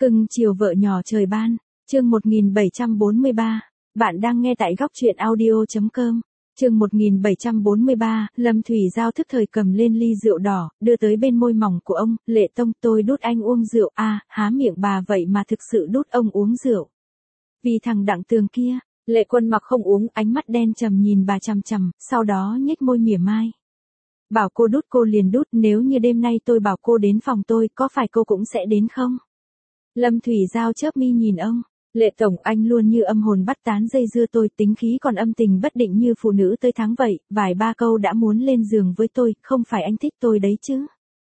Cưng chiều vợ nhỏ trời ban, chương 1743, bạn đang nghe tại góc truyện audio.com. Chương 1743, Lâm Thủy Giao thức thời cầm lên ly rượu đỏ, đưa tới bên môi mỏng của ông, Lệ Tông tôi đút anh uống rượu há miệng bà vậy mà thực sự đút ông uống rượu. Vì thằng Đặng Tường kia, Lệ Quân Mặc không uống, ánh mắt đen trầm nhìn bà chằm chằm, sau đó nhếch môi mỉa mai. Bảo cô đút cô liền đút, nếu như đêm nay tôi bảo cô đến phòng tôi, có phải cô cũng sẽ đến không? Lâm Thủy Giao chớp mi nhìn ông, Lệ Tổng anh luôn như âm hồn bắt tán dây dưa tôi, tính khí còn âm tình bất định như phụ nữ tới tháng vậy, vài ba câu đã muốn lên giường với tôi, không phải anh thích tôi đấy chứ?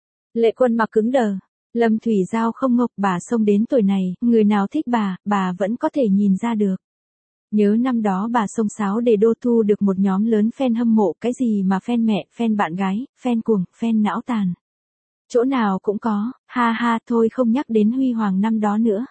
Lệ Quân Mặc cứng đờ, Lâm Thủy Giao không ngốc, bà xông đến tuổi này, người nào thích bà vẫn có thể nhìn ra được. Nhớ năm đó bà xông xáo để đô thu được một nhóm lớn fan hâm mộ, cái gì mà fan mẹ, fan bạn gái, fan cuồng, fan não tàn. Chỗ nào cũng có, ha ha, thôi không nhắc đến huy hoàng năm đó nữa.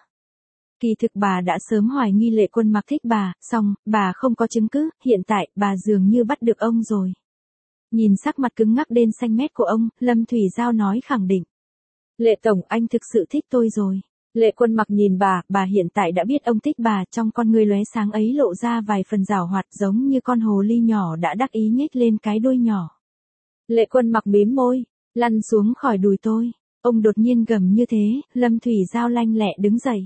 Kỳ thực bà đã sớm hoài nghi Lệ Quân Mặc thích bà, song, bà không có chứng cứ, hiện tại, bà dường như bắt được ông rồi. Nhìn sắc mặt cứng ngắc đến xanh mét của ông, Lâm Thủy Giao nói khẳng định. Lệ Tổng anh thực sự thích tôi rồi. Lệ Quân Mặc nhìn bà hiện tại đã biết ông thích bà, trong con ngươi lóe sáng ấy lộ ra vài phần giảo hoạt giống như con hồ ly nhỏ đã đắc ý nhếch lên cái đuôi nhỏ. Lệ Quân Mặc mím môi, lăn xuống khỏi đùi tôi. Ông đột nhiên gầm như thế, Lâm Thủy Giao lanh lẹ đứng dậy.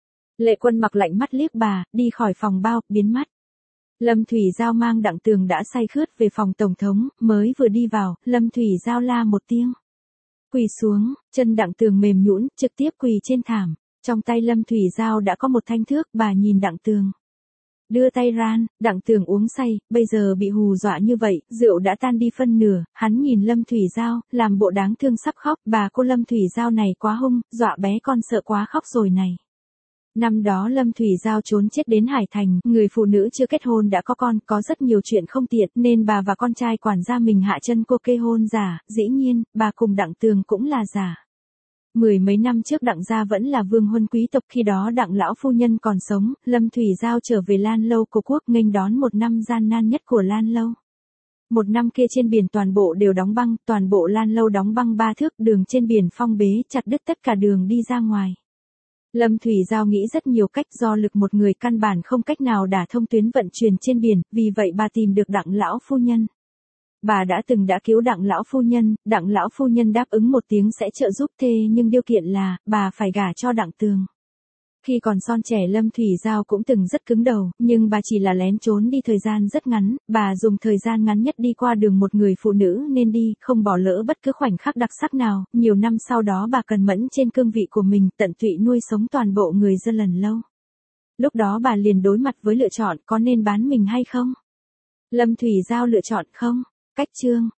Lệ Quân Mặc lạnh mắt liếc bà, đi khỏi phòng bao, biến mất. Lâm Thủy Giao mang Đặng Tường đã say khướt về phòng tổng thống, mới vừa đi vào, Lâm Thủy Giao la một tiếng. Quỳ xuống, chân Đặng Tường mềm nhũn, trực tiếp quỳ trên thảm. Trong tay Lâm Thủy Giao đã có một thanh thước, bà nhìn Đặng Tường. Đưa tay ran, Đặng Tường uống say, bây giờ bị hù dọa như vậy, rượu đã tan đi phân nửa, hắn nhìn Lâm Thủy Giao, làm bộ đáng thương sắp khóc, bà cô Lâm Thủy Giao này quá hung, dọa bé con sợ quá khóc rồi này. Năm đó Lâm Thủy Giao trốn chết đến Hải Thành, người phụ nữ chưa kết hôn đã có con, có rất nhiều chuyện không tiện, nên bà và con trai quản gia mình hạ chân cô kê hôn giả, dĩ nhiên, bà cùng Đặng Tường cũng là giả. Mười mấy năm trước Đặng gia vẫn là vương huân quý tộc, khi đó Đặng lão phu nhân còn sống, Lâm Thủy Giao trở về Lan Lâu của quốc nghênh đón một năm gian nan nhất của Lan Lâu. Một năm kia trên biển toàn bộ đều đóng băng, toàn bộ Lan Lâu đóng băng 3 thước, đường trên biển phong bế, chặt đứt tất cả đường đi ra ngoài. Lâm Thủy Giao nghĩ rất nhiều cách, do lực một người căn bản không cách nào đả thông tuyến vận chuyển trên biển, vì vậy bà tìm được Đặng lão phu nhân. Bà đã cứu Đặng lão phu nhân đáp ứng một tiếng sẽ trợ giúp thê, nhưng điều kiện là, bà phải gả cho Đặng Tường. Khi còn son trẻ Lâm Thủy Giao cũng từng rất cứng đầu, nhưng bà chỉ là lén trốn đi thời gian rất ngắn, bà dùng thời gian ngắn nhất đi qua đường một người phụ nữ nên đi, không bỏ lỡ bất cứ khoảnh khắc đặc sắc nào. Nhiều năm sau đó bà cần mẫn trên cương vị của mình, tận tụy nuôi sống toàn bộ người dân Lần Lâu. Lúc đó bà liền đối mặt với lựa chọn có nên bán mình hay không. Lâm Thủy Giao lựa chọn không. Cách chương